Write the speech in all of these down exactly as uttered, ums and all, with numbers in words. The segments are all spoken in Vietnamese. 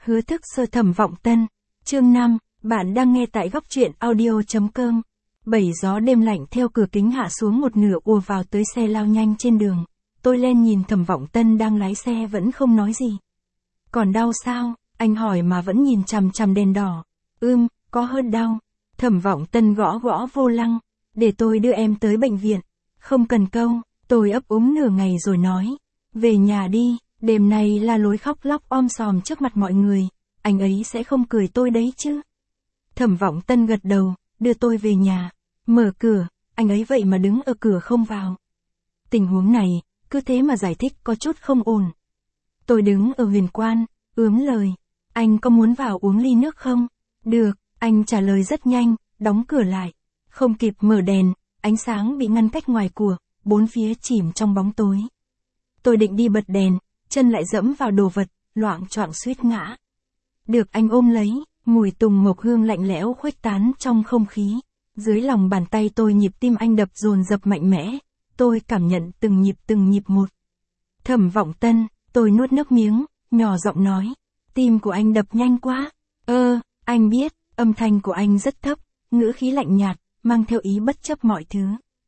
Hứa thức sơ Thẩm Vọng Tân. Chương năm, bạn đang nghe tại góc truyện audio.com. Bảy gió đêm lạnh theo cửa kính hạ xuống một nửa ùa vào tới xe lao nhanh trên đường. Tôi lên nhìn Thẩm Vọng Tân đang lái xe vẫn không nói gì. Còn đau sao? Anh hỏi mà vẫn nhìn chằm chằm đèn đỏ. Ưm, có hơn đau. Thẩm Vọng Tân gõ gõ vô lăng. Để tôi đưa em tới bệnh viện. Không cần câu, tôi ấp úng nửa ngày rồi nói. Về nhà đi, đêm nay là lối khóc lóc om sòm trước mặt mọi người. Anh ấy sẽ không cười tôi đấy chứ. Thẩm Vọng Tân gật đầu, đưa tôi về nhà. Mở cửa, anh ấy vậy mà đứng ở cửa không vào. Tình huống này, cứ thế mà giải thích có chút không ổn. Tôi đứng ở huyền quan, ướm lời. Anh có muốn vào uống ly nước không? Được, anh trả lời rất nhanh, đóng cửa lại. Không kịp mở đèn, ánh sáng bị ngăn cách ngoài của, bốn phía chìm trong bóng tối. Tôi định đi bật đèn, chân lại dẫm vào đồ vật, loạng choạng suýt ngã. Được anh ôm lấy, mùi tùng mộc hương lạnh lẽo khuếch tán trong không khí. Dưới lòng bàn tay tôi nhịp tim anh đập dồn dập mạnh mẽ. Tôi cảm nhận từng nhịp từng nhịp một. Thẩm Vọng Tân, tôi nuốt nước miếng, nhỏ giọng nói. Tim của anh đập nhanh quá. Ơ, anh biết, âm thanh của anh rất thấp, ngữ khí lạnh nhạt, mang theo ý bất chấp mọi thứ.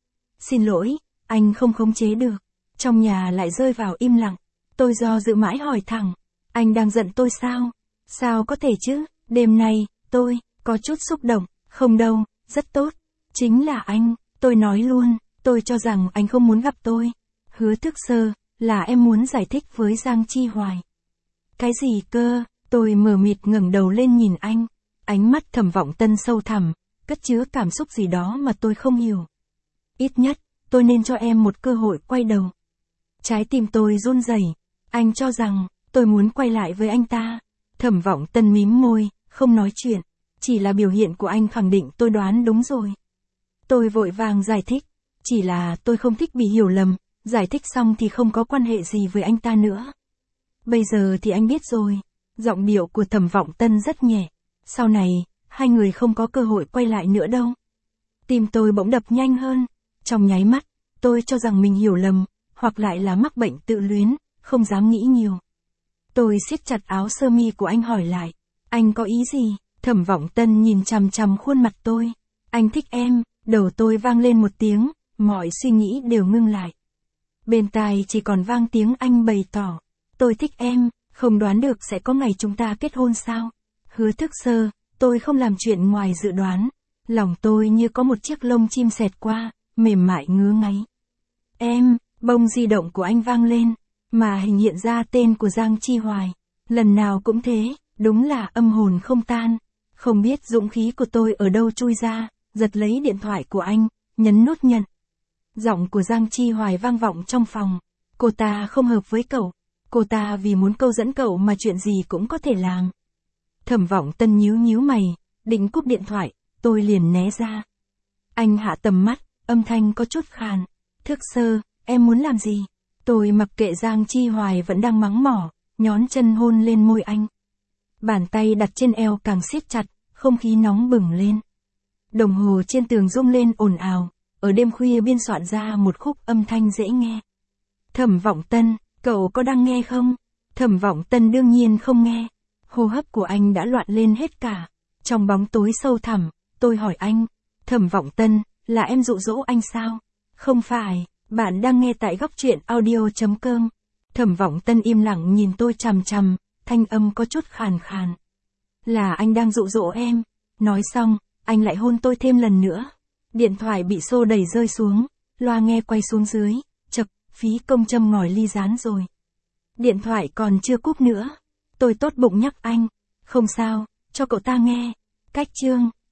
Xin lỗi, anh không khống chế được. Trong nhà lại rơi vào im lặng. Tôi do dự mãi hỏi thẳng. Anh đang giận tôi sao? Sao có thể chứ? Đêm nay, tôi, có chút xúc động. Không đâu, rất tốt. Chính là anh, tôi nói luôn. Tôi cho rằng anh không muốn gặp tôi. Hứa thức sơ, là em muốn giải thích với Giang Chi Hoài. Cái gì cơ? Tôi mờ mịt ngẩng đầu lên nhìn anh. Ánh mắt Thẩm Vọng Tân sâu thẳm, cất chứa cảm xúc gì đó mà tôi không hiểu. Ít nhất, tôi nên cho em một cơ hội quay đầu. Trái tim tôi run rẩy. Anh cho rằng, tôi muốn quay lại với anh ta. Thẩm Vọng Tân mím môi, không nói chuyện. Chỉ là biểu hiện của anh khẳng định tôi đoán đúng rồi. Tôi vội vàng giải thích. Chỉ là tôi không thích bị hiểu lầm. Giải thích xong thì không có quan hệ gì với anh ta nữa. Bây giờ thì anh biết rồi. Giọng điệu của Thẩm Vọng Tân rất nhẹ. Sau này, hai người không có cơ hội quay lại nữa đâu. Tim tôi bỗng đập nhanh hơn. Trong nháy mắt, tôi cho rằng mình hiểu lầm, hoặc lại là mắc bệnh tự luyến, không dám nghĩ nhiều. Tôi siết chặt áo sơ mi của anh hỏi lại. Anh có ý gì? Thẩm Vọng Tân nhìn chằm chằm khuôn mặt tôi. Anh thích em, đầu tôi vang lên một tiếng, mọi suy nghĩ đều ngưng lại. Bên tai chỉ còn vang tiếng anh bày tỏ. Tôi thích em, không đoán được sẽ có ngày chúng ta kết hôn sao? Hứa thức sơ, tôi không làm chuyện ngoài dự đoán. Lòng tôi như có một chiếc lông chim xẹt qua, mềm mại ngứa ngáy. Em, bông di động của anh vang lên, mà hình hiện ra tên của Giang Chi Hoài. Lần nào cũng thế, đúng là âm hồn không tan. Không biết dũng khí của tôi ở đâu chui ra, giật lấy điện thoại của anh, nhấn nút nhận. Giọng của Giang Chi Hoài vang vọng trong phòng. Cô ta không hợp với cậu. Cô ta vì muốn câu dẫn cậu mà chuyện gì cũng có thể làm. Thẩm Vọng Tân nhíu nhíu mày, định cúp điện thoại, tôi liền né ra. Anh hạ tầm mắt, âm thanh có chút khàn. Thức sơ, em muốn làm gì? Tôi mặc kệ Giang Chi Hoài vẫn đang mắng mỏ, nhón chân hôn lên môi anh. Bàn tay đặt trên eo càng siết chặt, không khí nóng bừng lên. Đồng hồ trên tường rung lên ồn ào, ở đêm khuya biên soạn ra một khúc âm thanh dễ nghe. Thẩm Vọng Tân, cậu có đang nghe không? Thẩm Vọng Tân đương nhiên không nghe. Hô hấp của anh đã loạn lên hết cả. Trong bóng tối sâu thẳm, tôi hỏi anh. Thẩm Vọng Tân, là em dụ dỗ anh sao? Không phải, bạn đang nghe tại góc truyện audio.com. Thẩm Vọng Tân im lặng nhìn tôi chằm chằm, thanh âm có chút khàn khàn. Là anh đang dụ dỗ em. Nói xong, anh lại hôn tôi thêm lần nữa. Điện thoại bị xô đẩy rơi xuống, loa nghe quay xuống dưới, chậc, phí công châm ngòi ly rán rồi. Điện thoại còn chưa cúp nữa. Tôi tốt bụng nhắc anh. Không sao, cho cậu ta nghe. Cách chương.